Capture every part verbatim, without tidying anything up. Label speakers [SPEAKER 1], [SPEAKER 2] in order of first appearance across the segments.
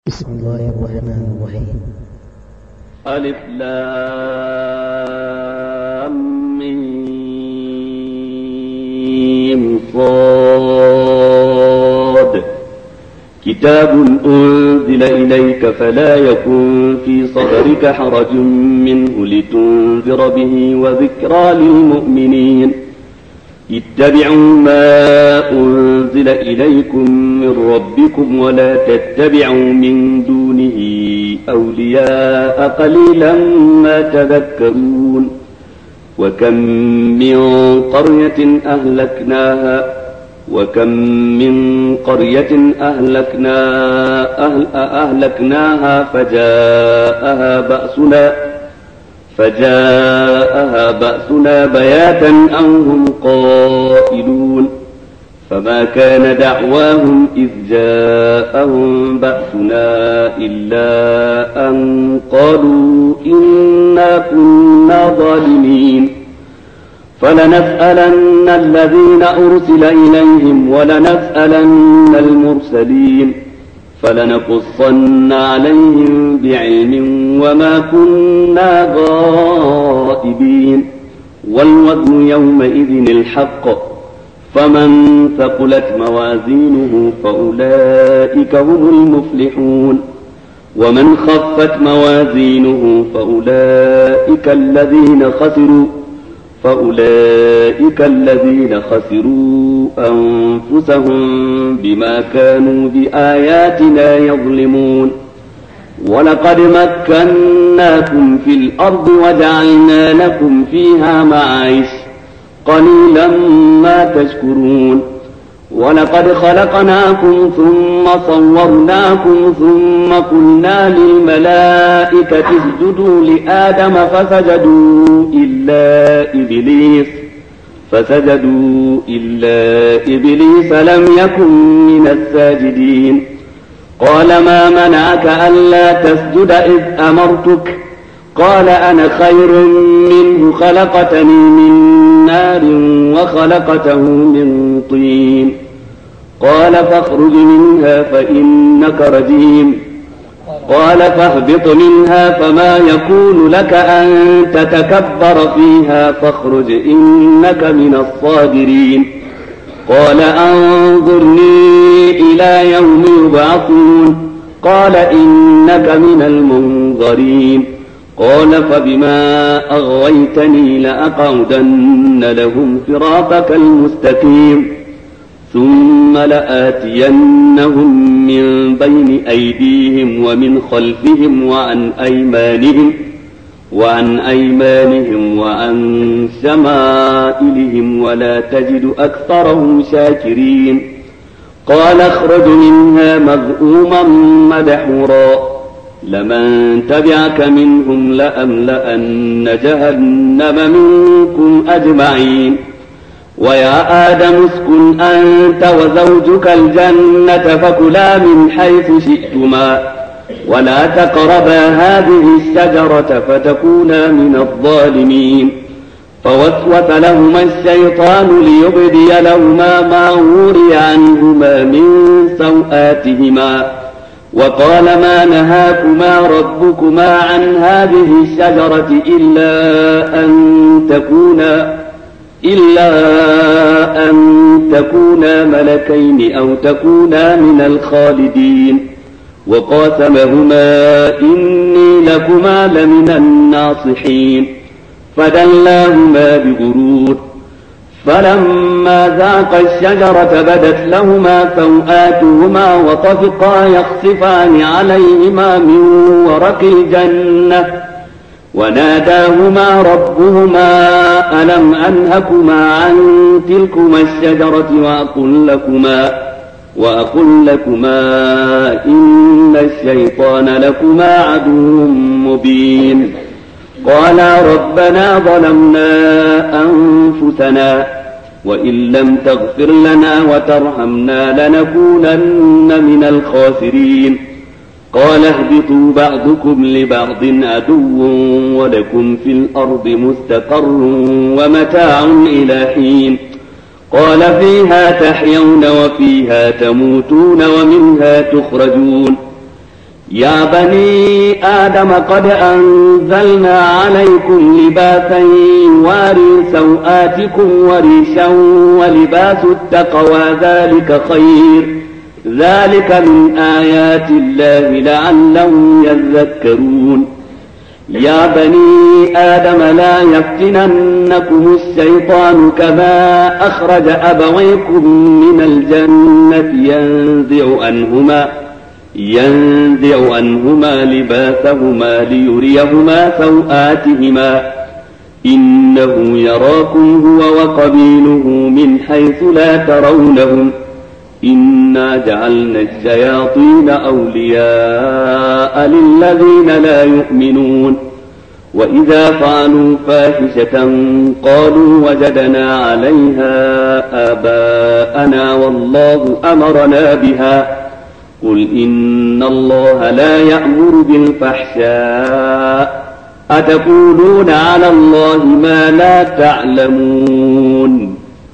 [SPEAKER 1] بسم الله الرحمن الرحيم.
[SPEAKER 2] ألف لام ميم صاد. كتاب أنزل إليك فلا يكن في صدرك حرج منه لتنذر به وذكرى للمؤمنين. اتبعوا ما أنزل إليكم من ربكم ولا تتبعوا من دونه أولياء قليلا ما تذكرون. وكم من قرية أهلكناها وكم من قرية أهلكنا أهل أهلكناها فجاءها بأسنا فجاءها بأسنا بياتا أو هم قائلون. فما كان دعواهم إذ جاءهم بأسنا إلا أن قالوا إنا كنا ظالمين. فلنسألن الذين أرسل إليهم ولنسألن المرسلين فلنقصن عليهم بعلم وما كنا غائبين. والوزن يومئذ الحق فمن ثقلت موازينه فأولئك هم المفلحون. ومن خفت موازينه فأولئك الذين خسروا فأولئك الذين خسروا أنفسهم بما كانوا بآياتنا يظلمون. ولقد مكناكم في الأرض وجعلنا لكم فيها معايش قليلا ما تشكرون. ولقد خلقناكم ثم صورناكم ثم قلنا للملائكة اسجدوا لآدم فسجدوا إلا إبليس فسجدوا إلا إبليس لم يكن من الساجدين. قال ما منعك ألا تسجد إذ أمرتك؟ قال أنا خير منه خلقتني من نار وخلقته من طين. قال فاخرج منها فإنك رجيم. قال فاهبط منها فما يكون لك أن تتكبر فيها فاخرج إنك من الصاغرين. قال أنظرني إلى يوم يبعثون. قال إنك من المنظرين. قال فبما أغويتني لأقعدن لهم صراطك المستقيم ثم لآتينهم من بين أيديهم ومن خلفهم وعن أيمانهم وعن أيمانهم وعن شمائلهم ولا تجد أكثرهم شاكرين. قال اخرج منها مذءوما مدحورا لمن تبعك منهم لأملأن جهنم منكم أجمعين. ويا آدم اسكن أنت وزوجك الجنة فكلا من حيث شئتما ولا تقربا هذه الشجرة فتكونا من الظالمين. فوسوس لهما الشيطان ليبدي لهما ما وري عنهما من سوآتهما وقال ما نهاكما ربكما عن هذه الشجرة إلا أن تكونا إلا أن تكونا ملكين أو تكونا من الخالدين. وقاسمهما إني لكما لمن الناصحين. فدلاهما بغرور. فلما ذاقا الشجرة بدت لهما سوآتهما وطفقا يخصفان عليهما من ورق الجنة وناداهما ربهما ألم أنهكما عن تلكما الشجرة وأقل لكما وأقل لكما إن الشيطان لكما عدو مبين. قالا ربنا ظلمنا أنفسنا وإن لم تغفر لنا وترحمنا لنكونن من الخاسرين. قال اهبطوا بعضكم لبعض عدو ولكم في الأرض مستقر ومتاع إلى حين. قال فيها تحيون وفيها تموتون ومنها تخرجون. يا بني آدم قد أنزلنا عليكم لباسا يواري سوآتكم وريشا ولباس التقوى ذلك خير ذلك من آيات الله لعلهم يذكرون يا بني آدم لا يفتننكم الشيطان كما أخرج أبويكم من الجنة ينزع عنهما ينزع عنهما لباسهما ليريهما سوآتهما إنه يراكم هو وقبيله من حيث لا ترونهم إنا جعلنا الشياطين أولياء للذين لا يؤمنون وإذا فعلوا فاحشة قالوا وجدنا عليها آباءنا والله أمرنا بها قل إن الله لا يأمر بالفحشاء أتقولون على الله ما لا تعلمون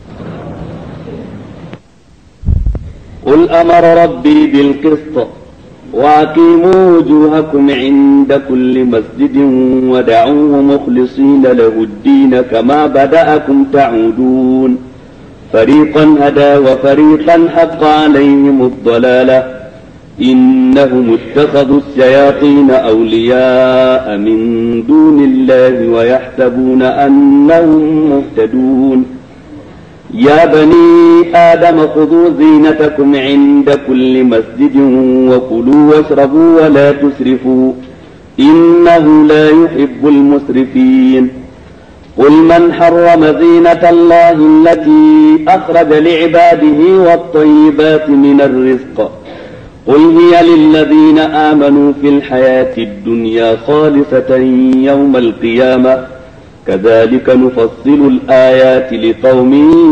[SPEAKER 2] قل أمر ربي بالقسط وأقيموا وجوهكم عند كل مسجد ودعوه مخلصين له الدين كما بدأكم تعودون فريقا هدى وفريقا حق عليهم الضلالة إنهم اتخذوا الشياطين أولياء من دون الله ويحسبون أنهم مهتدون يا بني آدم خذوا زينتكم عند كل مسجد وكلوا واشربوا ولا تسرفوا إنه لا يحب المسرفين قل من حرم زينة الله التي أخرج لعباده والطيبات من الرزق قل هي للذين آمنوا في الحياة الدنيا خالصة يوم القيامة كذلك نفصل الآيات لقوم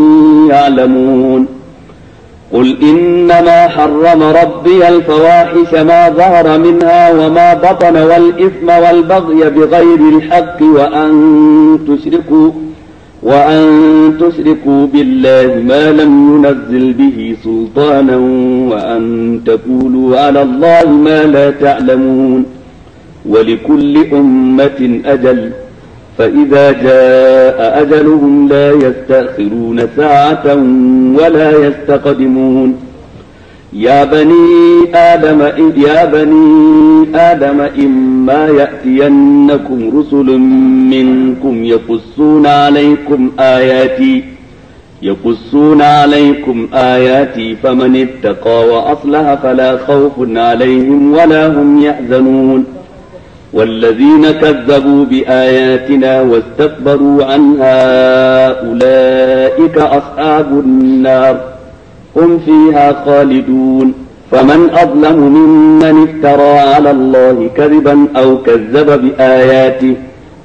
[SPEAKER 2] يعلمون قل إنما حرم ربي الفواحش ما ظهر منها وما بطن والإثم والبغي بغير الحق وأن تشركوا وأن تشركوا بالله ما لم ينزل به سلطانا وأن تقولوا على الله ما لا تعلمون ولكل أمة أجل فإذا جاء أجلهم لا يستأخرون ساعة ولا يستقدمون يا بني آدم يا بني آدم إما يأتينكم رسل منكم يقصون عليكم آياتي يقصون عليكم آياتي فمن اتقى وأصلح فلا خوف عليهم ولا هم يحزنون والذين كذبوا بآياتنا واستكبروا عنها أولئك أصحاب النار هم فيها خالدون فمن أظلم ممن افترى على الله كذبا أو كذب بآياته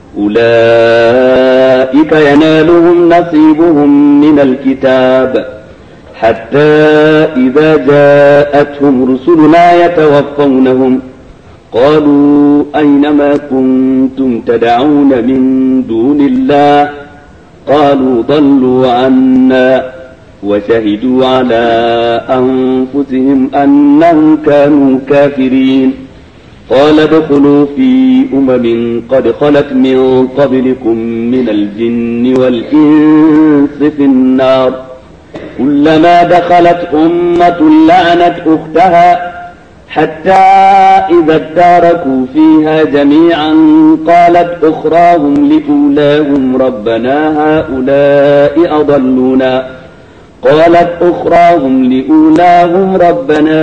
[SPEAKER 2] أولئك ينالهم نصيبهم من الكتاب حتى إذا جاءتهم رسلنا يتوفونهم قالوا أينما كنتم تدعون من دون الله قالوا ضلوا عنا وشهدوا على أنفسهم أنهم كانوا كافرين قال ادخلوا في أمم قد خلت من قبلكم من الجن والإنس في النار كلما دخلت أمة لعنت أختها حتى إذا اداركوا فيها جميعا قالت أخراهم لأولاهم ربنا هؤلاء أضلونا قالت أخراهم لأولاهم ربنا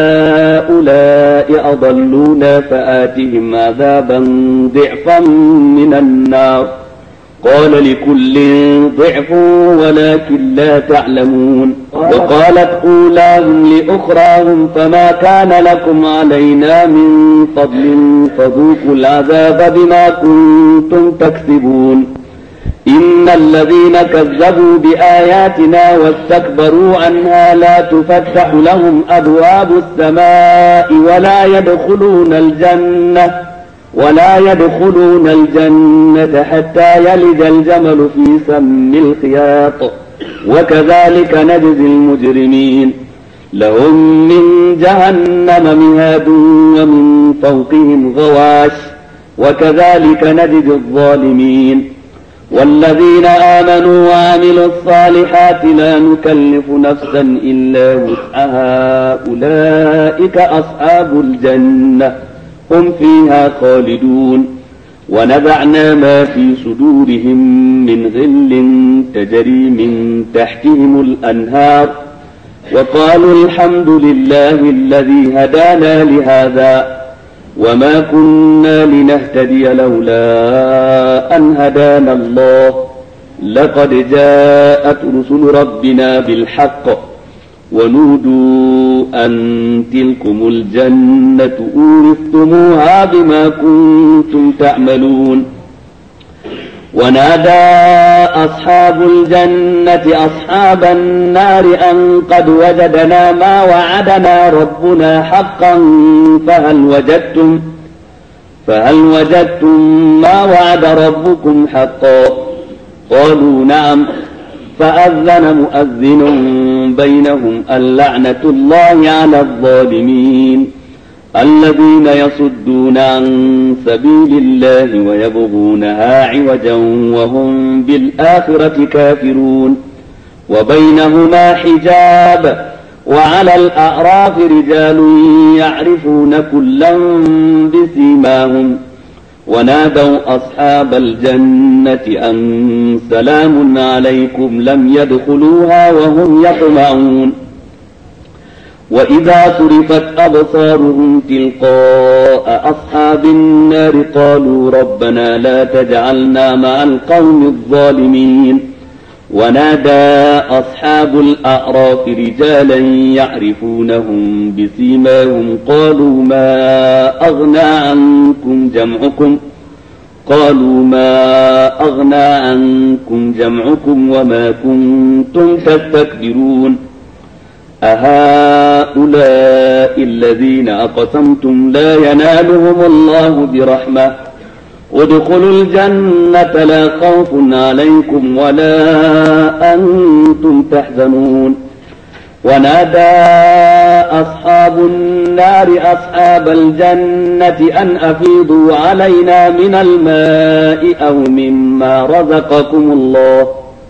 [SPEAKER 2] هؤلاء أضلونا فآتهم عذابا ضعفا من النار قال لكل ضعف ولكن لا تعلمون وقالت أولاهم لأخراهم فما كان لكم علينا من فضل فذوقوا العذاب بما كنتم تكسبون إن الذين كذبوا بآياتنا واستكبروا عنها لا تفتح لهم أبواب السماء ولا يدخلون الجنة ولا يدخلون الجنة حتى يلج الجمل في سم الخياط وكذلك نجزي المجرمين لهم من جهنم مهاد ومن فوقهم غواش وكذلك نجزي الظالمين والذين آمنوا وعملوا الصالحات لا نكلف نفسا إلا وسعها أولئك أصحاب الجنة هم فيها خالدون ونزعنا ما في صدورهم من غل تجري من تحتهم الأنهار وقالوا الحمد لله الذي هدانا لهذا وما كنا لنهتدي لولا أن هدانا الله لقد جاءت رسل ربنا بالحق ونودوا أن تلكم الجنة أورثتموها بما كنتم تعملون ونادى أصحاب الجنة أصحاب النار أن قد وجدنا ما وعدنا ربنا حقا فهل وجدتم فهل وجدتم ما وعد ربكم حقا قالوا نعم فأذن مؤذن بينهم اللعنة الله على الظالمين الذين يصدون عن سبيل الله ويبغونها عوجا وهم بالآخرة كافرون وبينهما حجاب وعلى الأعراف رجال يعرفون كلا بسيماهم ونادوا أصحاب الجنة أن سلام عليكم لم يدخلوها وهم يطمعون وإذا صرفت أبصارهم تلقاء أصحاب النار قالوا ربنا لا تجعلنا مع القوم الظالمين ونادى أصحاب الأعراف رجالا يعرفونهم بسيماهم قالوا ما أغنى عنكم جمعكم قالوا ما أغنى عنكم جمعكم وما كنتم تستكبرون أهؤلاء الذين أقسمتم لا ينالهم الله برحمة ادخلوا الجنة لا خوف عليكم ولا أنتم تحزنون ونادى أصحاب النار أصحاب الجنة أن أفيضوا علينا من الماء أو مما رزقكم الله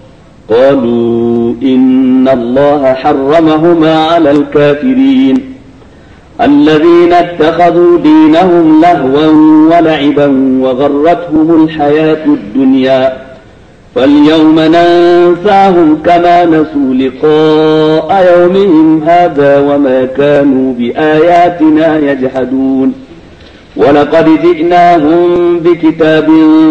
[SPEAKER 2] قالوا إن الله حرمهما على الكافرين الذين اتخذوا دينهم لهوا ولعبا وغرتهم الحياة الدنيا فاليوم ننساهم كما نسوا لقاء يومهم هذا وما كانوا بآياتنا يجحدون ولقد جئناهم بكتاب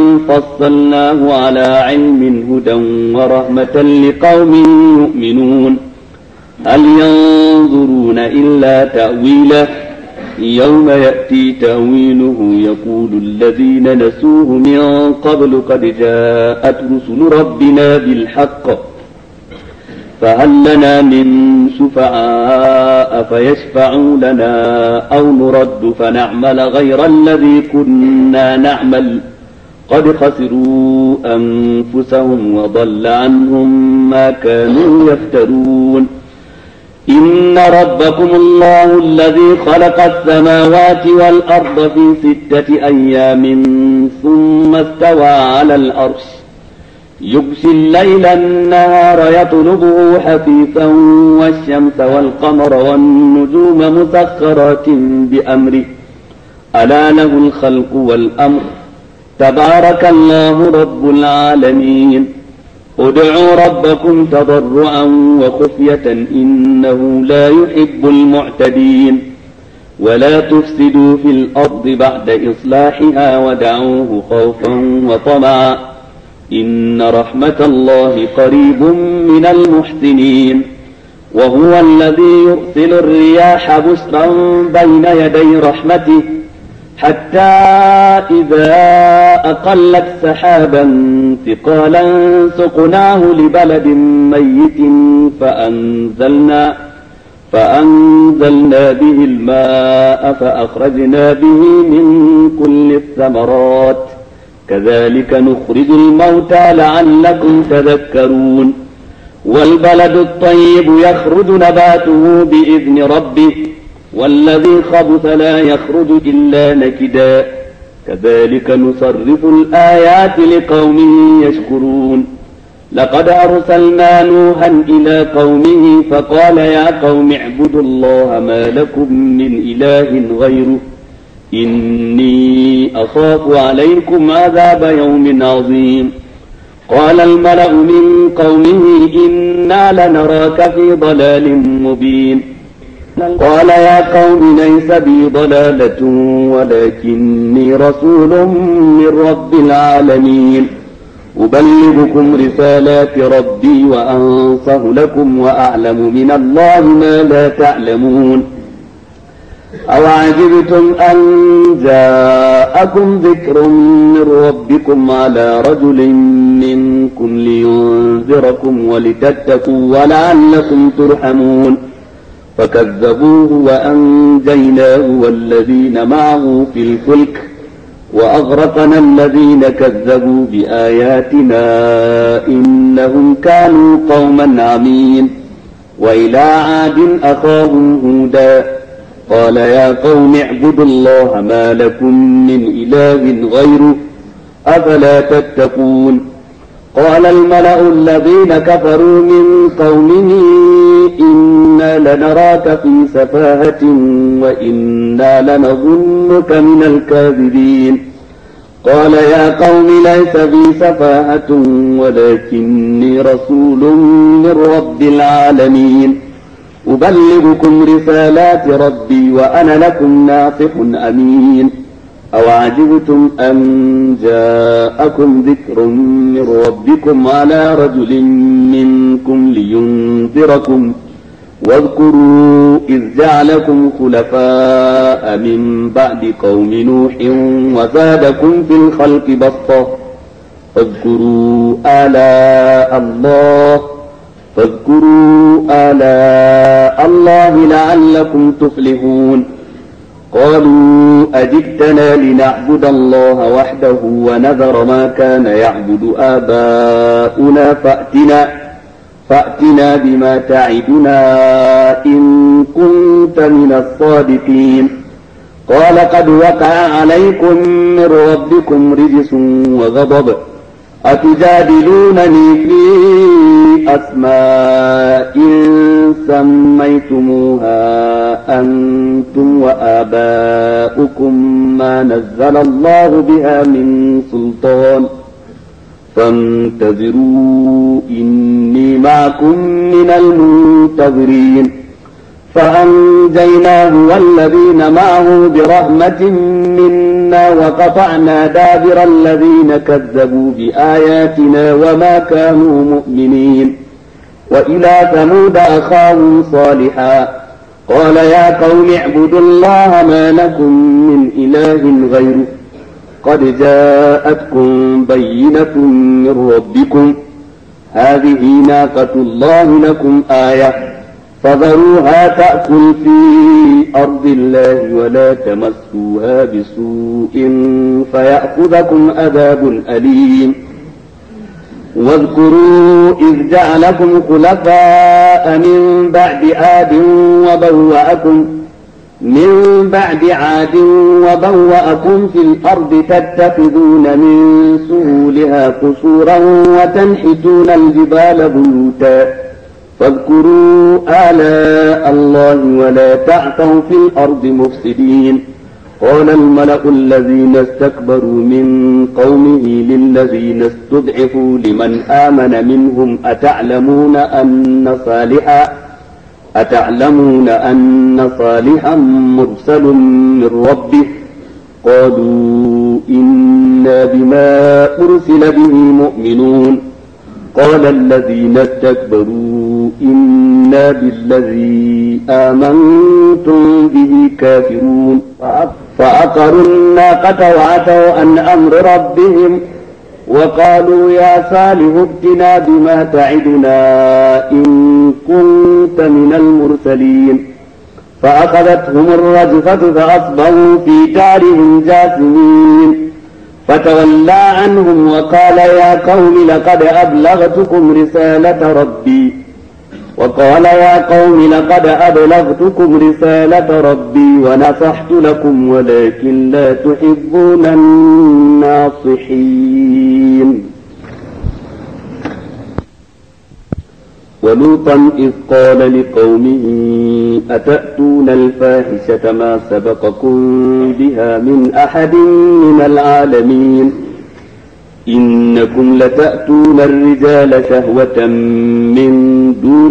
[SPEAKER 2] فصلناه على علم هدى ورحمة لقوم يؤمنون هل ينظرون إلا تأويله يوم يأتي تأويله يقول الذين نسوه من قبل قد جاءت رسل ربنا بالحق فهل لنا من شفعاء فيشفعوا لنا أو نرد فنعمل غير الذي كنا نعمل قد خسروا أنفسهم وضل عنهم ما كانوا يفترون إن ربكم الله الذي خلق السماوات والأرض في ستة أيام ثم استوى على العرش يغشي الليل النهار يطلبه حثيثا والشمس والقمر والنجوم مسخرات بأمره ألا له الخلق والأمر تبارك الله رب العالمين ادعوا ربكم تضرعا وخفية إنه لا يحب المعتدين ولا تفسدوا في الأرض بعد إصلاحها ودعوه خوفا وطمعا إن رحمة الله قريب من المحسنين وهو الذي يرسل الرياح بشرا بين يدي رحمته حتى إذا أقلت سحابا ثقالا سقناه لبلد ميت فأنزلنا فأنزلنا به الماء فأخرجنا به من كل والبلد الطيب يخرج نباته بإذن ربه والذي خبث لا يخرج إلا نكدا كذلك نصرف الآيات لقوم يشكرون لقد أرسلنا نوحا إلى قومه فقال يا قوم اعبدوا الله ما لكم من إله غيره إني أخاف عليكم عذاب يوم عظيم قال الملأ من قومه إنا لنراك في ضلال مبين قال يا قوم ليس بي ضلالة ولكني رسول من رب العالمين أبلغكم رسالات ربي وأنصح لكم وأعلم من الله ما لا تعلمون أوعجبتم أن جاءكم ذكر من ربكم على رجل منكم لينذركم ولتتقوا ولعلكم ترحمون فكذبوه وأنجيناه والذين معه في الفلك وأغرقنا الذين كذبوا بآياتنا إنهم كانوا قوما عمين وإلى عاد أخاهم هودا قال يا قوم اعبدوا الله ما لكم من إله غيره أفلا تتقون قال الملأ الذين كفروا من قومه إنا لنراك في سفاهة وإنا لنظنك من الكاذبين قال يا قوم ليس بي سفاهة ولكني رسول من رب العالمين أبلغكم رسالات ربي وأنا لكم ناصح أمين أوعجبتم أن جاءكم ذكر من ربكم على رجل منكم لينذركم واذكروا إذ جعلكم خلفاء من بعد قوم نوح وزادكم في الخلق بسطة فاذكروا آلاء الله فاذكروا آلاء الله لعلكم تفلحون قالوا أجئتنا لنعبد الله وحده ونذر ما كان يعبد آباؤنا فأتنا فأتنا بما تعدنا إن كنت من الصادقين قال قد وقع عليكم من ربكم رجس وغضب أتجادلونني في أسماء سميتموها أنتم وآباؤكم ما نزل الله بها من سلطان فانتظروا إني معكم من المنتظرين فأنجيناه والذين معه برحمة منا وقطعنا دابر الذين كذبوا بآياتنا وما كانوا مؤمنين وإلى ثمود أخاهم صالحا قال يا قوم اعبدوا الله ما لكم من إله غيره قد جاءتكم بينة من ربكم هذه ناقة الله لكم آية فذروها تأكل في أرض الله ولا تمسوها بسوء فيأخذكم عذاب أليم واذكروا إذ جعلكم خلفاء من بعد عاد وبوأكم من بعد عاد وبوأكم في الأرض تتخذون من سهولها قصورا وتنحتون الجبال بيوتا فاذكروا آلاء الله ولا تعثوا في الأرض مفسدين قال الملأ الذين استكبروا من قومه للذين استضعفوا لمن آمن منهم أتعلمون أن صالحا أتعلمون أن صالحا مرسل من ربه قالوا إنا بما أرسل به مؤمنون قال الذين استكبروا إنا بالذي آمنتم به كافرون فعقروا الناقة وعتوا عن أمر ربهم وقالوا يا صالح ائتنا بما تعدنا إن كنت من المرسلين فأخذتهم الرجفة فأصبحوا في دارهم جاثمين فتولى عنهم وقال يا قوم لقد أبلغتكم رسالة ربي وقال يا قوم لقد أبلغتكم رسالة ربي ونصحت لكم ولكن لا تحبون الناصحين. ولوطا إذ قال لقومه أتأتون الفاحشة ما سبقكم بها من أحد من العالمين إنكم لتأتون الرجال شهوة من دون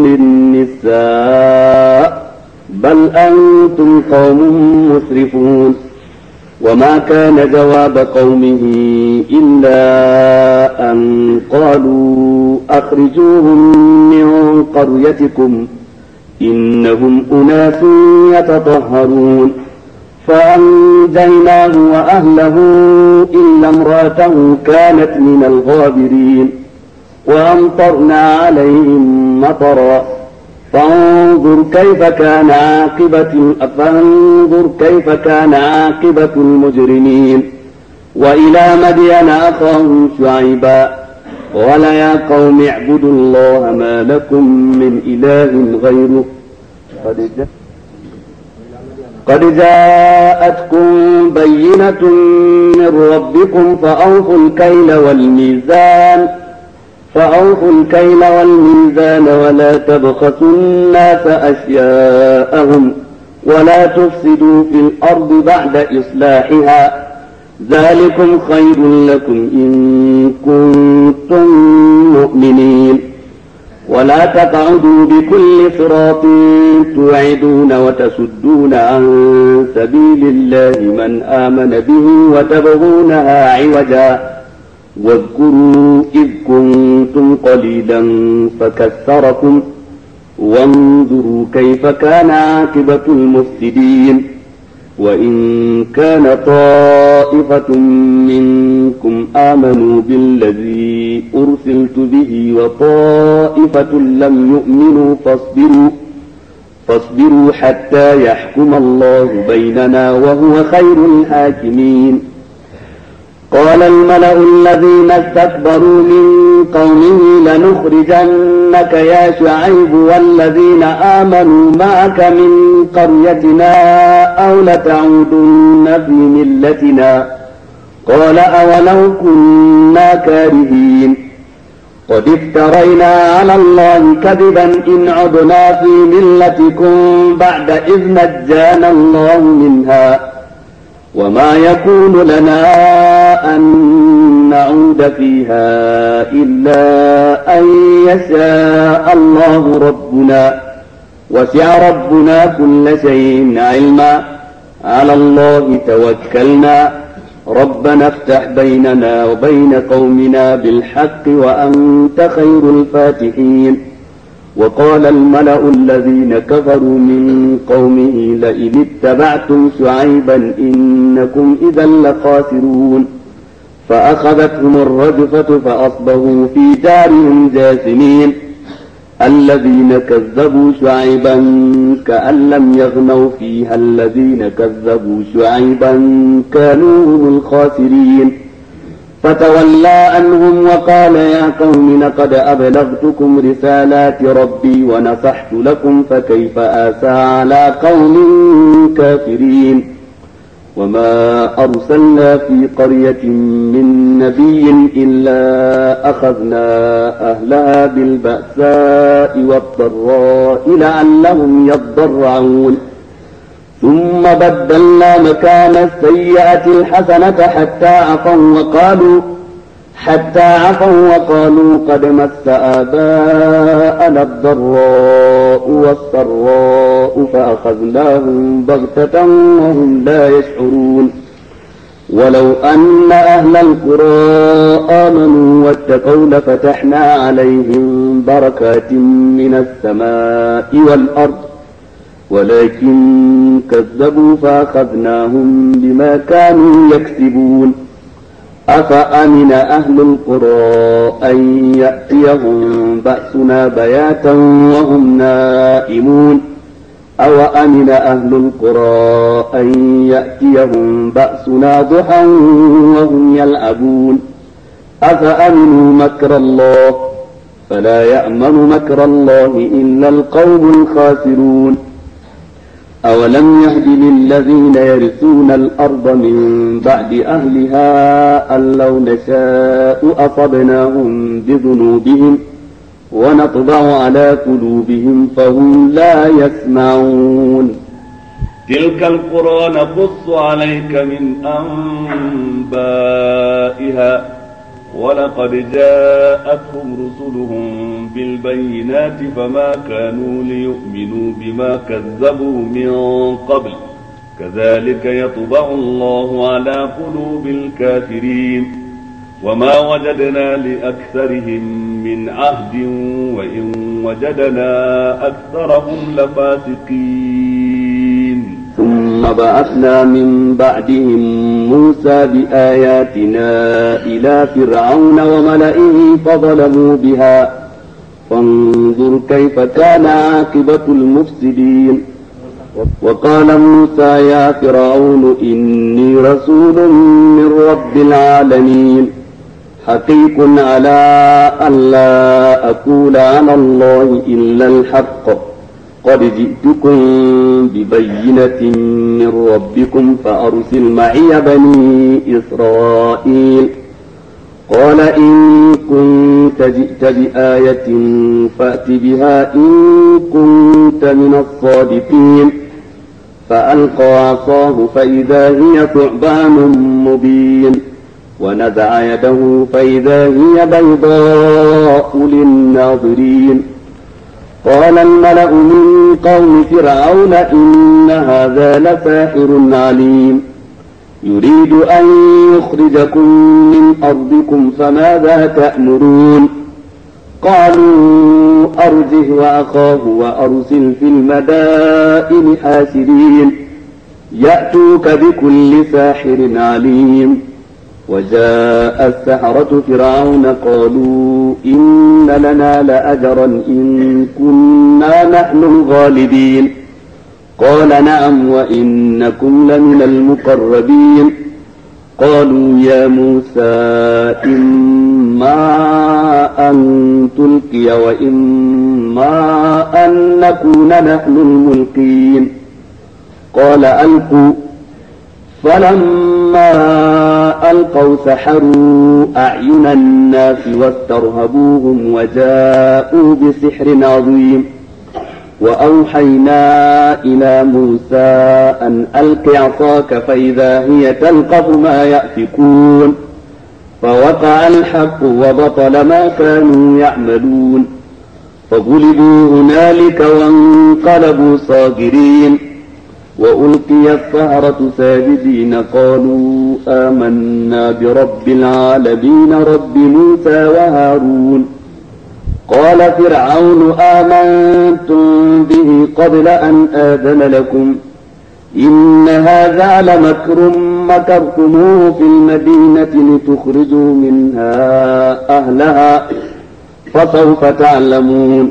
[SPEAKER 2] النساء بل أنتم قوم مسرفون. وما كان جواب قومه إلا أن قالوا أخرجوهم من قريتكم إنهم أناس يتطهرون. فأنجيناه وأهله إلا امرأته كانت من الغابرين وأمطرنا عليهم مطرا فانظر كيف كان عاقبة فانظر كيف كان عاقبة المجرمين. وإلى مدين أخاهم شعيبا قال يا قوم اعبدوا الله ما لكم من إله غيره قد جاء قد جاءتكم بينة من ربكم فأوفوا الكيل والميزان فأوفوا الكيل والميزان ولا تبخسوا الناس أشياءهم ولا تفسدوا في الأرض بعد إصلاحها ذلكم خير لكم إن كنتم مؤمنين. ولا تقعدوا بكل صراط توعدون وتصدون عن سبيل الله من آمن به وتبغونها عوجا واذكروا إذ كنتم قليلا فكثركم وانظروا كيف كان عاقبة المفسدين. وإن كان طائفة منكم آمنوا بالذي أرسلت به وطائفة لم يؤمنوا فاصبروا فاصبروا حتى يحكم الله بيننا وهو خير الحاكمين. قال الملأ الذين استكبروا من قومه لنخرجنك يا شعيب والذين آمنوا معك من قريتنا أو لتعودن في ملتنا قال أولو كنا كارهين قد افترينا على الله كذبا إن عدنا في ملتكم بعد إذ نجانا الله منها وما يكون لنا أن نعود فيها إلا أن يشاء الله ربنا وسع ربنا كل شيء علما على الله توكلنا ربنا افتح بيننا وبين قومنا بالحق وأنت خير الفاتحين. وقال الملأ الذين كفروا من قومه لئن اتبعتم شعيبا إنكم إذا لخاسرون. فأخذتهم الرجفة فأصبحوا في دارهم جاثمين. الذين كذبوا شعيبا كأن لم يغنوا فيها الذين كذبوا شعيبا كانوا هم الخاسرين. فتولى عنهم وقال يا قوم لقد أبلغتكم رسالات ربي ونصحت لكم فكيف آسى على قوم كافرين. وما أرسلنا في قرية من نبي إلا أخذنا أهلها بالبأساء والضراء لعلهم يضرعون ثم بدلنا مكان السيئة الحسنة حتى عفوا وقالوا حتى عفوا وقالوا قد مس آباءنا الضراء والسراء فأخذناهم بغتة وهم لا يشعرون. ولو أن أهل القرى آمنوا واتقوا لفتحنا عليهم بركات من السماء والأرض ولكن كذبوا فأخذناهم بما كانوا يكسبون. أفأمن أهل القرى أن يأتيهم بأسنا بياتا وهم نائمون أوأمن أهل القرى أن يأتيهم بأسنا ضحى وهم يلعبون أفأمنوا مكر الله فلا يأمن مكر الله إلا القوم الخاسرون أولم يهد للذين يرثون الأرض من بعد أهلها أن لو نشاء أصبناهم بذنوبهم ونطبع على قلوبهم فهم لا يسمعون
[SPEAKER 3] تلك القرى نقص عليك من أنبائها ولقد جاءتهم رسلهم بالبينات فما كانوا ليؤمنوا بما كذبوا من قبل كذلك يطبع الله على قلوب الكافرين وما وجدنا لأكثرهم من عهد وإن وجدنا أكثرهم لفاسقين
[SPEAKER 2] ثم بعثنا من بعدهم موسى بآياتنا إلى فرعون وملئه فظلموا بها فانظر كيف كان عاقبة المفسدين وقال موسى يا فرعون إني رسول من رب العالمين حقيق على أن لا أقول على الله إلا الحق قد جئتكم ببينة من ربكم فأرسل معي بني إسرائيل قال إن كنت جئت بآية فأت بها إن كنت من الصادقين فألقى عصاه فإذا هي ثعبان مبين ونزع يده فإذا هي بيضاء للناظرين قال الملأ من قوم فرعون إن هذا لساحر عليم يريد أن يخرجكم من أرضكم فماذا تأمرون قالوا أرجه وأخاه وأرسل في المدائن حاشرين يأتوك بكل ساحر عليم وجاء السحرة فرعون قالوا إن لنا لأجرا إن كنا نحن الغالبين قال نعم وإنكم لمن المقربين قالوا يا موسى إما أن تلقي وإما أن نكون نحن الملقين قال ألقوا فلما ألقوا سحروا أعين الناس واسترهبوهم وجاءوا بسحر عظيم وأوحينا إلى موسى أن ألق عصاك فإذا هي تلقف ما يأفكون فوقع الحق وبطل ما كانوا يعملون فغلبوا هنالك وانقلبوا صاغرين وألقي السحرة ساجدين قالوا آمنا برب العالمين رب موسى وهارون قال فرعون آمنتم به قبل أن آذن لكم إن هذا لمكر مكرتموه في المدينة لتخرجوا منها أهلها فسوف تعلمون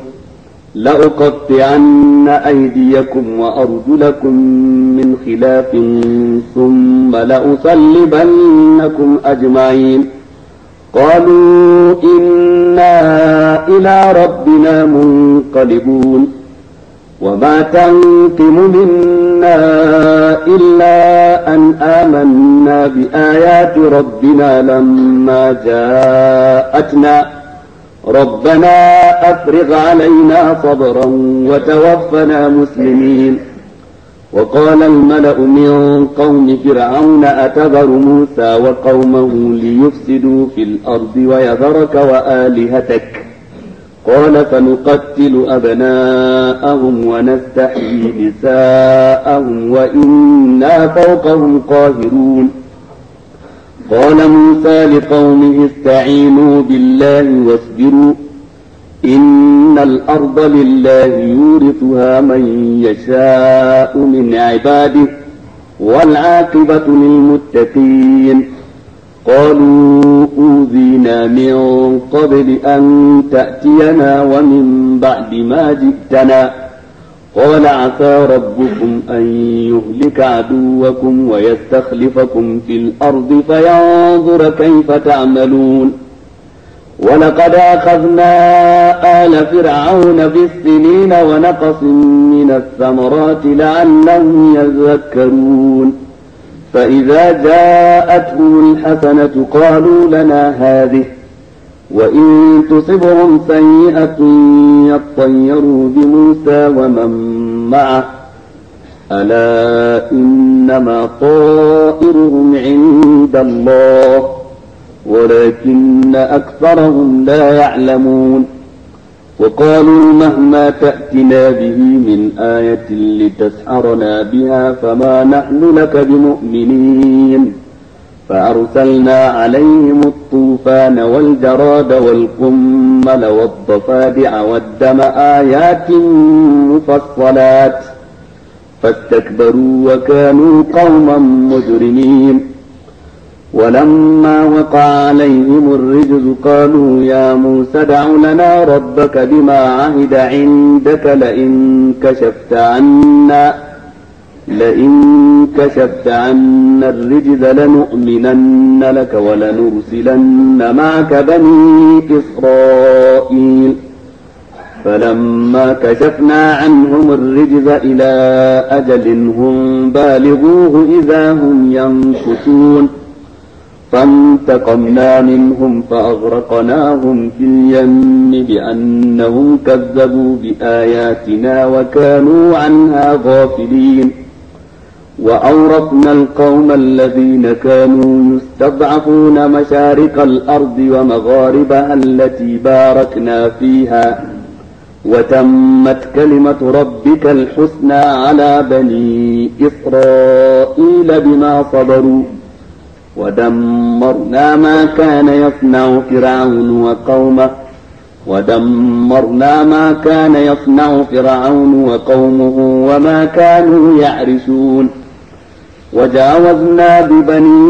[SPEAKER 2] لأقطعن أيديكم وأرجلكم من خلاف ثم لأصلبنكم أجمعين قالوا إنا إلى ربنا منقلبون وما تنقم منا إلا أن آمنا بآيات ربنا لما جاءتنا ربنا أفرغ علينا صبرا وتوفنا مسلمين وقال الملأ من قوم فرعون أتذر موسى وقومه ليفسدوا في الأرض ويذرك وآلهتك قال فنقتل أبناءهم ونستحيي نساءهم وإنا فوقهم قاهرون قال موسى لقومه استعينوا بالله واصبروا إن الأرض لله يورثها من يشاء من عباده والعاقبة للمتقين قالوا أوذينا من قبل أن تأتينا ومن بعد ما جئتنا قال عسى ربكم أن يهلك عدوكم ويستخلفكم في الأرض فينظر كيف تعملون ولقد أخذنا آل فرعون بالسنين ونقص من الثمرات لعلهم يذكرون فإذا جاءتهم الحسنة قالوا لنا هذه وإن تصبهم سيئة يطيروا بموسى ومن معه ألا إنما طائرهم عند الله ولكن أكثرهم لا يعلمون وقالوا مهما تأتنا به من آية لتسحرنا بها فما نحن لك بمؤمنين فأرسلنا عليهم الطوفان والجراد والقمل والضفادع والدم آيات مفصلات فاستكبروا وكانوا قوما مجرمين ولما وقع عليهم الرجز قالوا يا موسى ادع لنا ربك بما عهد عندك لئن كشفت عنا لئن كشفت عنا الرجز لنؤمنن لك ولنرسلن معك بني إسرائيل فلما كشفنا عنهم الرجز إلى أجل هم بالغوه إذا هم ينكثون فانتقمنا منهم فأغرقناهم في اليم بأنهم كذبوا بآياتنا وكانوا عنها غافلين وأورثنا القوم الذين كانوا يستضعفون مشارق الأرض ومغاربها التي باركنا فيها وتمت كلمة ربك الحسنى على بني إسرائيل بما صبروا ودمرنا ما كان يصنع فرعون وقومه ودمرنا ما كان يصنع فرعون وقومه وما كانوا يعرشون وجاوزنا ببني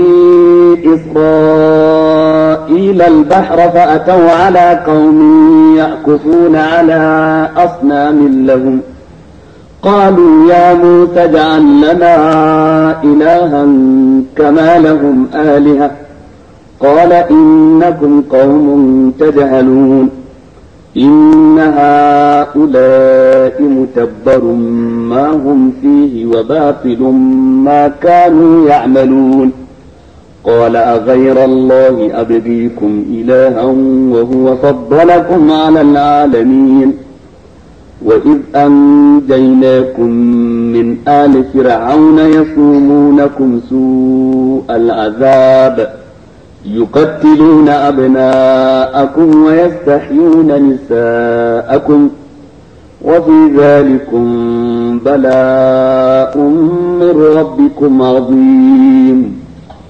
[SPEAKER 2] إسرائيل البحر فأتوا على قوم يعكفون على أصنام لهم قالوا يا موسى اجعل لنا إلها كما لهم آلهة قال إنكم قوم تجهلون إن هؤلاء متبر ما هم فيه وباطل ما كانوا يعملون قال أغير الله أبغيكم إلها وهو فضلكم على العالمين وإذ أنجيناكم من آل فرعون يسومونكم سوء العذاب يقتلون أبناءكم ويستحيون نساءكم وفي ذلكم بلاء من ربكم عظيم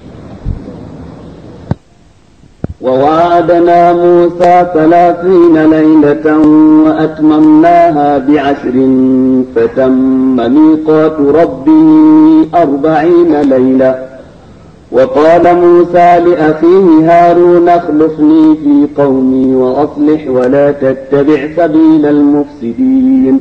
[SPEAKER 2] ووعدنا موسى ثلاثين ليلة وأتممناها بعشر فتم ميقات ربه أربعين ليلة وقال موسى لأخيه هارون اخلفني في قومي وأصلح ولا تتبع سبيل المفسدين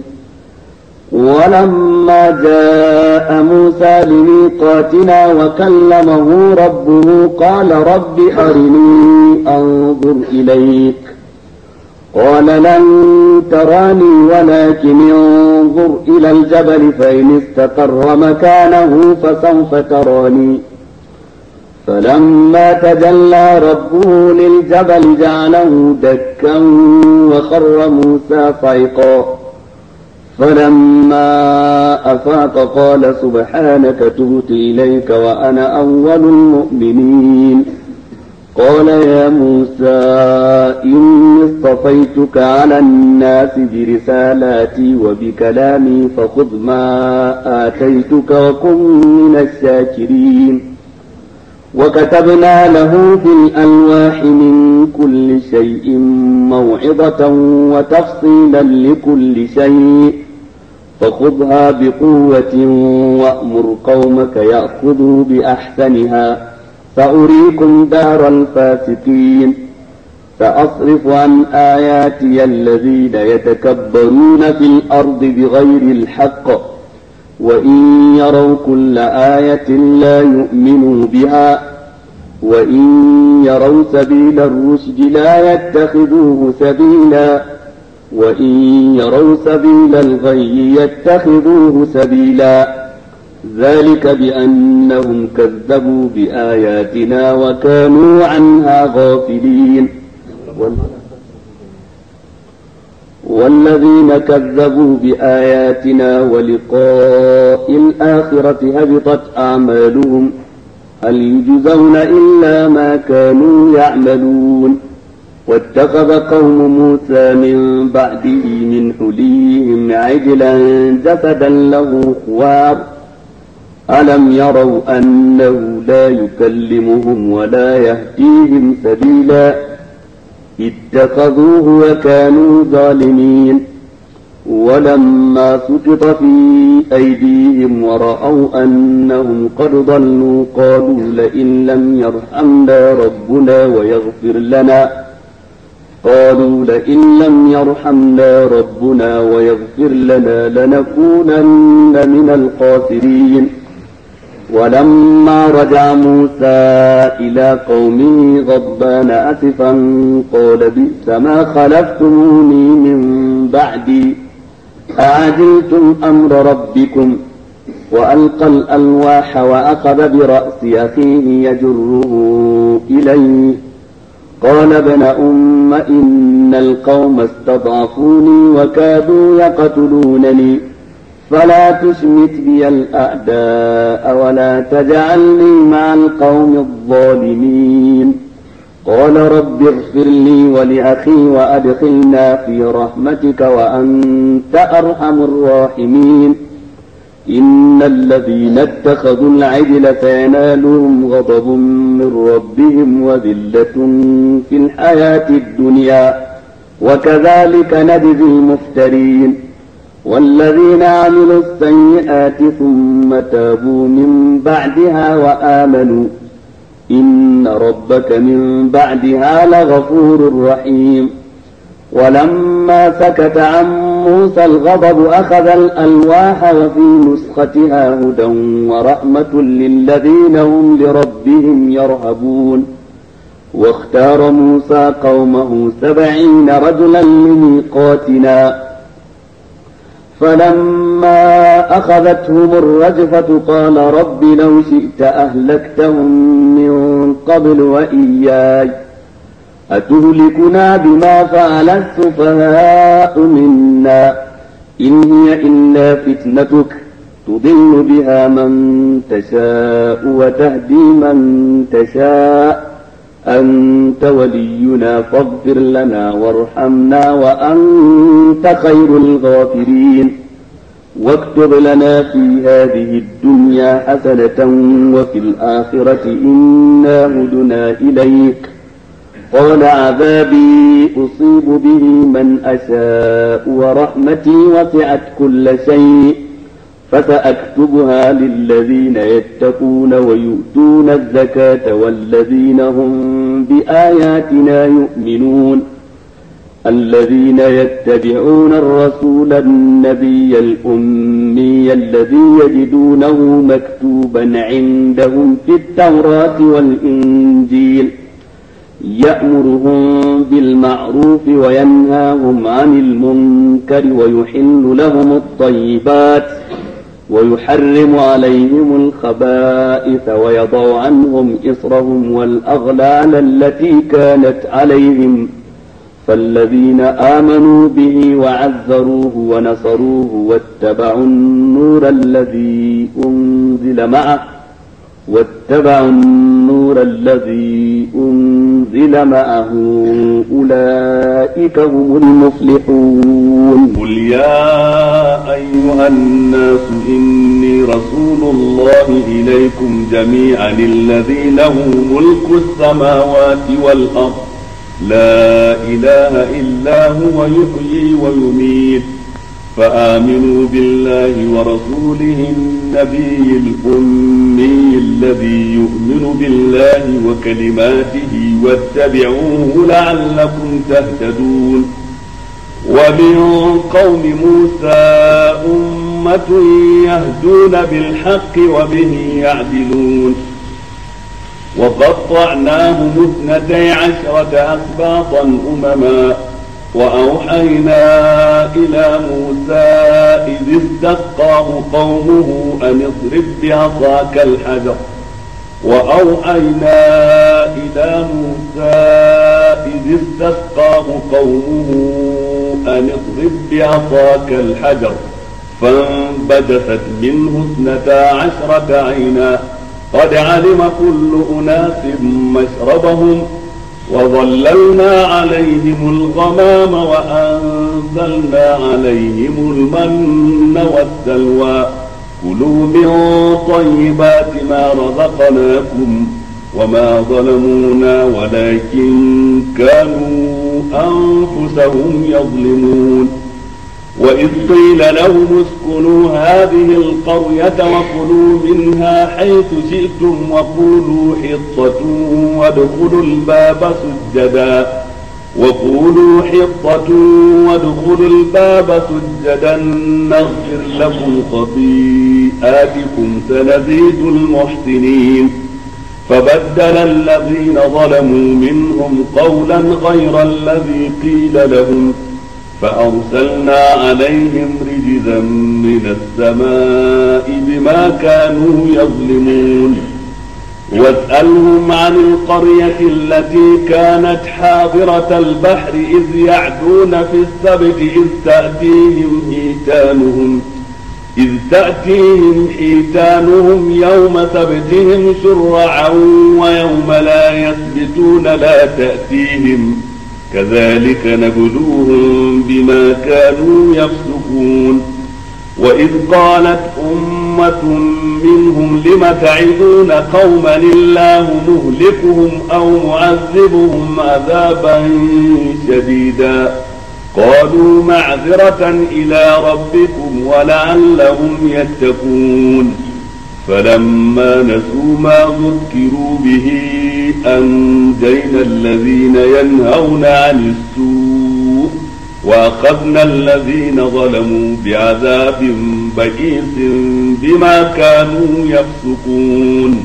[SPEAKER 2] ولما جاء موسى لميقاتنا وكلمه ربه قال رب أرني أنظر إليك قال لن تراني ولكن انظر إلى الجبل فإن استقر مكانه فسوف تراني فلما تجلى ربه للجبل جعله دكا وخر موسى صعقا فلما أفاق قال سبحانك تبت إليك وأنا أول المؤمنين قال يا موسى إني اصطفيتك على الناس برسالاتي وبكلامي فخذ ما آتيتك وكن من الشاكرين وكتبنا له في الألواح من كل شيء موعظة وتفصيلا لكل شيء فخذها بقوة وأمر قومك يأخذوا بأحسنها سأريكم دار الفاسقين سأصرف عن آياتي الذين يتكبرون في الأرض بغير الحق وإن يروا كل آية لا يؤمنوا بها وإن يروا سبيل الرشد لا يتخذوه سبيلا وإن يروا سبيل الغي يتخذوه سبيلا ذلك بأنهم كذبوا بآياتنا وكانوا عنها غافلين والذين كذبوا بآياتنا ولقاء الآخرة هبطت أعمالهم هل يجزون إلا ما كانوا يعملون واتخذ قوم موسى من بعده من حليهم عجلا جسدا له خوار ألم يروا أنه لا يكلمهم ولا يهديهم سبيلا اتخذوه وكانوا ظالمين ولما سقط في أيديهم ورأوا أنهم قد ضلوا قالوا لئن لم يرحمنا ربنا ويغفر لنا قالوا لئن لم يرحمنا ربنا ويغفر لنا لنكونن من الخاسرين ولما رجع موسى إلى قومه غضبان أسفا قال بئس ما خلفتموني من بعدي أعجلتم أمر ربكم وألقى الألواح وأخذ برأس أخيه يجره إليه قال ابن أم إن القوم استضعفوني وكادوا يقتلونني فلا تشمت بي الأعداء ولا تجعلني مع القوم الظالمين قال رب اغفر لي ولأخي وأدخلنا في رحمتك وأنت أرحم الراحمين إن الذين اتخذوا العجل سينالهم غضب من ربهم وذلة في الحياة الدنيا وكذلك نجزي المفترين والذين عملوا السيئات ثم تابوا من بعدها وآمنوا إن ربك من بعدها لغفور رحيم ولما سكت عن موسى الغضب أخذ الألواح وفي نسختها هدى ورحمة للذين هم لربهم يرهبون واختار موسى قومه سبعين رجلا لميقاتنا فلما أخذتهم الرجفة قال رب لو شئت أهلكتهم من قبل وإياي أتهلكنا بما فعل السفهاء منا إن هي إلا فتنتك تضل بها من تشاء وتهدي من تشاء أنت ولينا فاغفر لنا وارحمنا وأنت خير الغافرين واكتب لنا في هذه الدنيا حسنة وفي الآخرة إنا هدنا إليك قال عذابي أصيب به من أشاء ورحمتي وسعت كل شيء فسأكتبها للذين يتقون ويؤتون الزكاة والذين هم بآياتنا يؤمنون الذين يتبعون الرسول النبي الأمي الذي يجدونه مكتوبا عندهم في التوراة والإنجيل يأمرهم بالمعروف وينهاهم عن المنكر ويحل لهم الطيبات ويحرم عليهم الخبائث ويضع عنهم إصرهم والأغلال التي كانت عليهم فالذين آمنوا به وعزروه ونصروه واتبعوا النور الذي أنزل معه واتبعوا النور الذي أنزل معه أولئك هم المفلحون
[SPEAKER 3] قل يا أيها الناس إني رسول الله إليكم جميعا الذي له ملك السماوات والأرض لا إله إلا هو يحيي ويميت فآمنوا بالله ورسوله النبي الأمي الذي يؤمن بالله وكلماته واتبعوه لعلكم تهتدون. ومن قوم موسى أمة يهدون بالحق وبه يعدلون. وقطعناهم اثنتي عشرة أسباطا أمما وأوحينا إلى موسى إذ استسقاه قومه أن اضرب بعصاك الحجر وأوحينا إلى موسى إذ استسقاه قومه أن اضرب بعصاك الحجر فانبجست منه اثنتا عشرة عينا قد علم كل أناس مشربهم وظللنا عليهم الغمام وأنزلنا عليهم المن والسلوى كلوا من طيبات ما رزقناكم وما ظلمونا ولكن كانوا أنفسهم يظلمون. وإذ قيل لهم اسكنوا هذه القرية وكلوا منها حيث شئتم وقولوا حطة وادخلوا الباب سجدا وقولوا حطة وادخلوا الباب سجدا نغفر لكم خطيئاتكم سنزيد المحسنين. فبدل الذين ظلموا منهم قولا غير الذي قيل لهم فأرسلنا عليهم رجزا من السماء بما كانوا يظلمون. واسألهم عن القرية التي كانت حاضرة البحر إذ يعدون في السبت إذ تأتيهم حيتانهم إذ تأتيهم حيتانهم يوم سبتهم شرعا ويوم لا يسبتون لا تأتيهم كذلك نبلوهم بما كانوا يفسقون. وإذ قالت أمة منهم لم تعظون قوما الله مهلكهم أو معذبهم عذابا شديدا قالوا معذرة إلى ربكم ولعلهم يتقون. فلما نسوا ما ذكروا به أنجينا الذين ينهون عن السوء وأخذنا الذين ظلموا بعذاب بئيس بما كانوا يفسقون.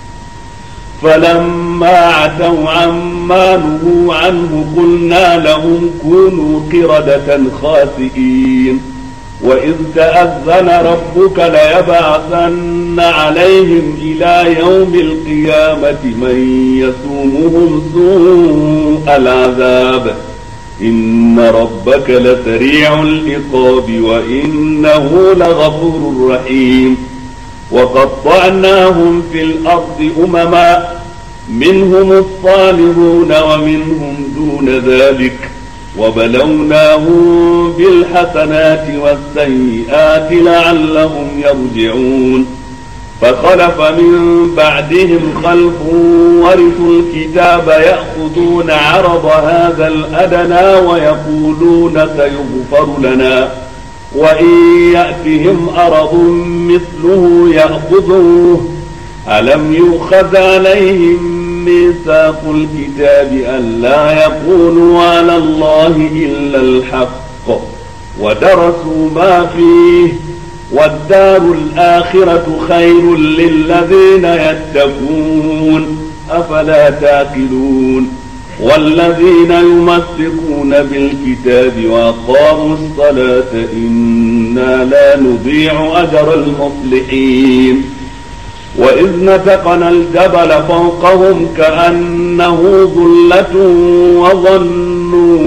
[SPEAKER 3] فلما عتوا عما نهوا عنه قلنا لهم كونوا قردة خاسئين. وإذ تأذن ربك ليبعثن عليهم إلى يوم القيامة من يسومهم سوء العذاب إن ربك لسريع العقاب وإنه لغفور رحيم. وقطعناهم في الأرض أمما منهم الصالحون ومنهم دون ذلك وبلوناهم بالحسنات والسيئات لعلهم يرجعون. فخلف من بعدهم خلف ورثوا الكتاب يأخذون عرض هذا الأدنى ويقولون سيغفر لنا وإن يأتهم أرض مثله يأخذوه ألم يؤخذ عليهم ميثاق الكتاب ألا يقولوا على الله إلا الحق ودرسوا ما فيه والدار الآخرة خير للذين يتقون أفلا تعقلون. والذين يمسكون بالكتاب وأقاموا الصلاة إنا لا نضيع أجر المصلحين. وإذ نتقنا الجبل فوقهم كأنه ظلة وظنوا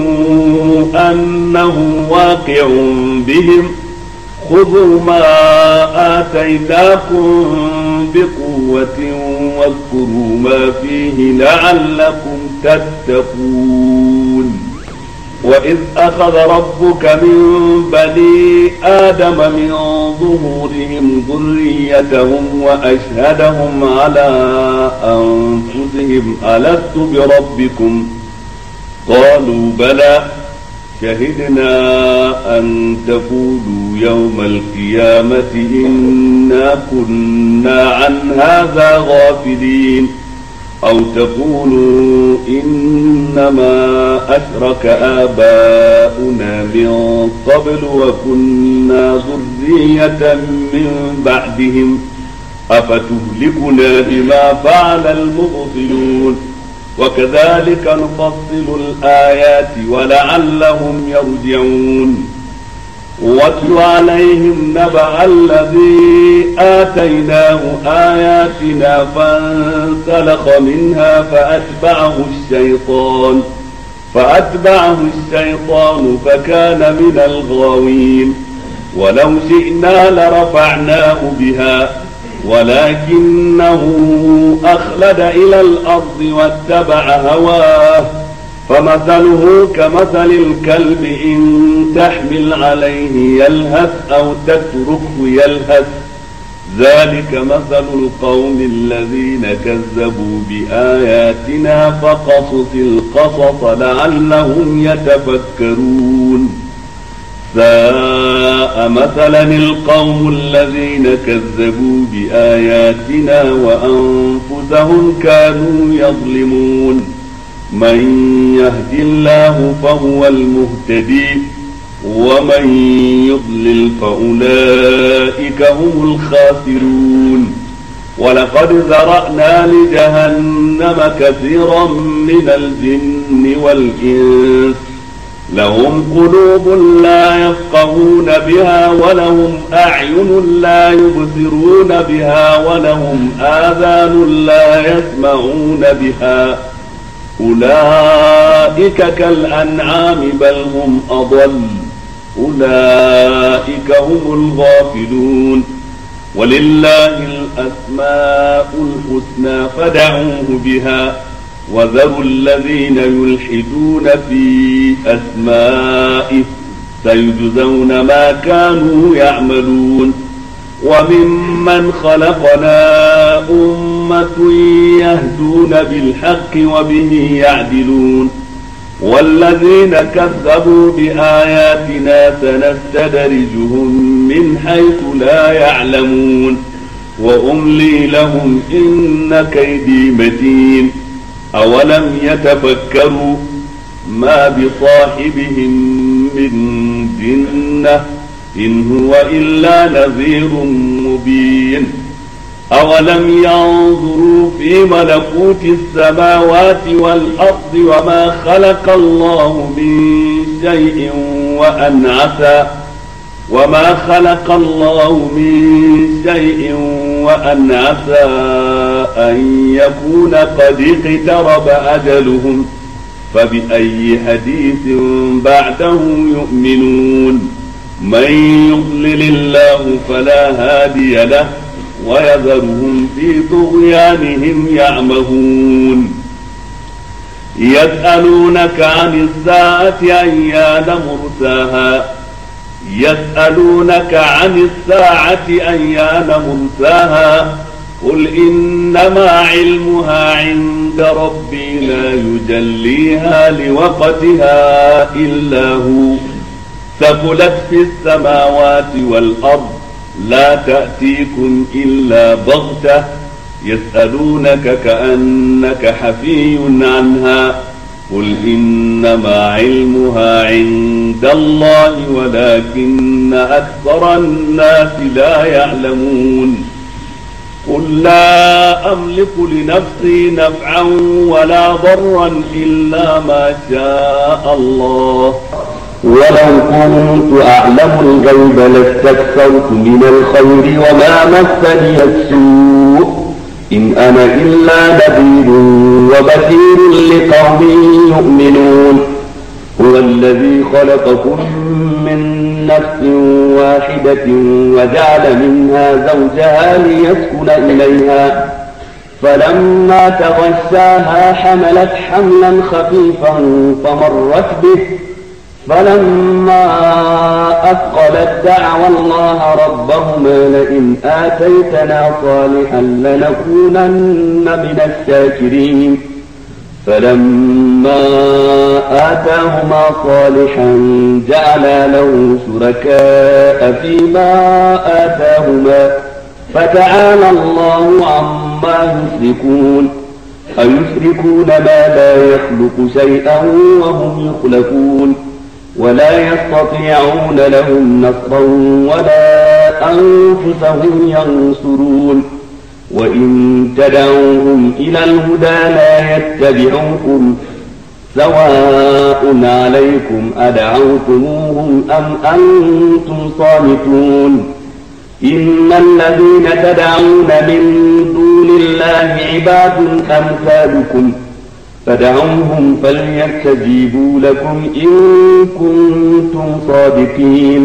[SPEAKER 3] أنه واقع بهم خذوا ما آتيناكم بقوة واذكروا ما فيه لعلكم تتقون. وإذ أخذ ربك من بني آدم من ظهورهم ذريتهم وأشهدهم على أنفسهم ألست بربكم قالوا بلى شهدنا أن تقولوا يوم القيامة إنا كنا عن هذا غافلين أو تقولوا إنما أشرك آباؤنا من قبل وكنا ذرية من بعدهم أفتهلكنا بما فعل المبطلون وكذلك نفصل الآيات ولعلهم يرجعون واتل عليهم نبأ الذي آتيناه آياتنا فانسلخ منها فأتبعه الشيطان فأتبعه الشيطان فكان من الغاوين ولو شئنا لرفعناه بها ولكنه أخلد إلى الأرض واتبع هواه فمثله كمثل الكلب إن تحمل عليه يلهث أو تتركه يلهث ذلك مثل القوم الذين كذبوا بآياتنا فقصص القصص لعلهم يتفكرون ساء مثلا القوم الذين كذبوا بآياتنا وأنفسهم كانوا يظلمون من يهد الله فهو المهتدي ومن يضلل فأولئك هم الخاسرون ولقد ذرأنا لجهنم كثيرا من الجن والإنس لهم قلوب لا يفقهون بها ولهم أعين لا يبصرون بها ولهم آذان لا يسمعون بها أولئك كالأنعام بل هم أضل أولئك هم الغافلون ولله الأسماء الحسنى فدعوه بها وذروا الذين يلحدون في أسمائه سيجزون ما كانوا يعملون وممن خلقنا أمة يهدون بالحق وبه يعدلون والذين كذبوا بآياتنا سنستدرجهم من حيث لا يعلمون وأملي لهم إن كيدي متين أولم يتفكروا ما بصاحبهم من جنة إن هو إلا نذير مبين أولم ينظروا في ملكوت السماوات والأرض وما خلق الله من شيء وأن عسى وما خلق الله من شيء وأن عسى أن يكون قد اقترب أجلهم فبأي حديث بعده يؤمنون من يضلل الله فلا هادي له ويذرهم في طغيانهم يعمهون يسألونك عن الساعة أيان مرساها يسألونك عن الساعة أيان مرساها قل إنما علمها عند ربي لا يجليها لوقتها إلا هو ثقلت في السماوات والأرض لا تأتيكم إلا بغتة يسألونك كأنك حفي عنها قل إنما علمها عند الله ولكن أكثر الناس لا يعلمون قل لا أملك لنفسي نفعا ولا ضرا إلا ما شاء الله
[SPEAKER 2] ولو كنت أعلم الغيب لاستكثرت من الخير وما مسني السوء إن أنا إلا نذير وبشير لقوم يؤمنون هو الذي خلقكم من نفس واحدة وجعل منها زوجها ليسكن إليها فلما تغشاها حملت حملا خفيفا فمرت به فلما أثقلت دعوا الله ربهما لئن آتيتنا صالحا لنكونن من الشاكرين فلما آتاهما صالحا جعلا له شركاء فيما آتاهما فتعالى الله عما يشركون أيشركون ما لا يخلق شيئا وهم يخلقون ولا يستطيعون لهم نصرا ولا أنفسهم ينصرون وإن تدعوهم إلى الهدى لا يتبعوكم سواء عليكم أدعوتموهم أم أنتم صامتون إن الذين تدعون من دون الله عباد أمثالكم فدعوهم فليستجيبوا لكم إن كنتم صادقين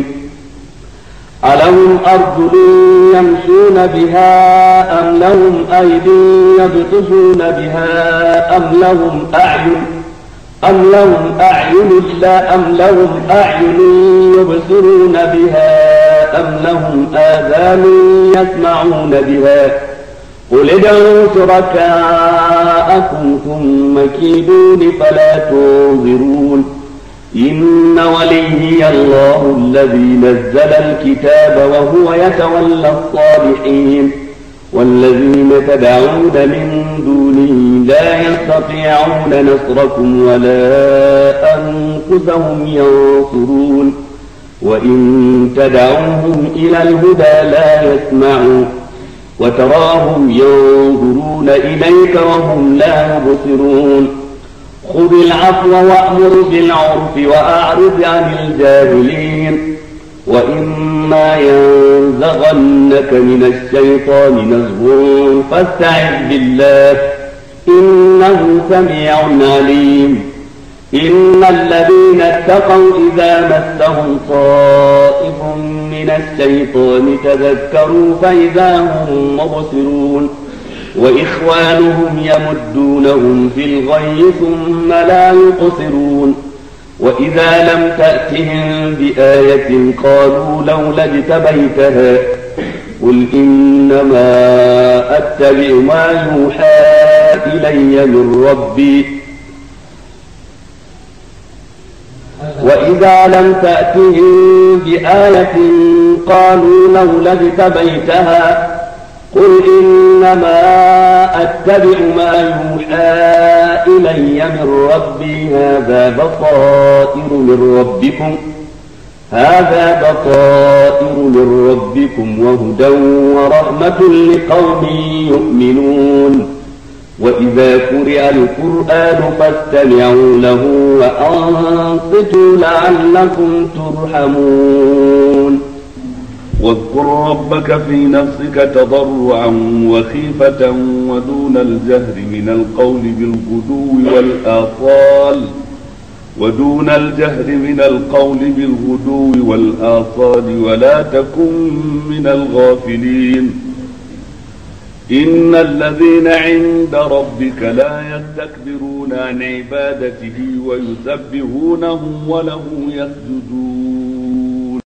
[SPEAKER 2] ألهم أرجل يمشون بها أم لهم أيد يبطشون بها أم لهم أعين أم لهم أعين لا أم لهم أعين يبصرون بها أم لهم آذان يسمعون بها قل ادعوا شركاءكم ثم كيدون فلا تنظرون إن وليي الله الذي نزل الكتاب وهو يتولى الصالحين والذين تدعون من دونه لا يستطيعون نصركم ولا أنفسهم ينصرون وإن تدعوهم إلى الهدى لا يسمعون وتراهم ينظرون إليك وهم لا يبصرون خذ العفو وأمر بالعرف وأعرض عن الجاهلين وإما ينزغنك من الشيطان نزغ فاستعذ بالله إنه سميع عليم إن الذين اتقوا إذا مسهم طائف من الشيطان تذكروا فإذا هم مبصرون وإخوانهم يمدونهم في الغي ثم لا يقصرون وإذا لم تأتهم بآية قالوا لولا اجتبيتها قل إنما أتبع ما يوحى إلي من ربي وإذا لم تأتهم بآية قالوا لولا اجتبيتها قل إنما أتبع ما يوحى إلي من ربي هذا بصائر من ربكم هذا بصائر من ربكم وهدى ورحمة لقوم يؤمنون وإذا قرئ القرآن فاستمعوا له وأنصتوا لعلكم ترحمون
[SPEAKER 3] واذكر ربك في نفسك تضرعا وخيفة ودون الجهر من القول بالغدو والآصال ودون الجهر من القول بالغدو والآصال ولا تكن من الغافلين إن الذين عند ربك لا يستكبرون عن عبادته ويسبحونه وله يسجدون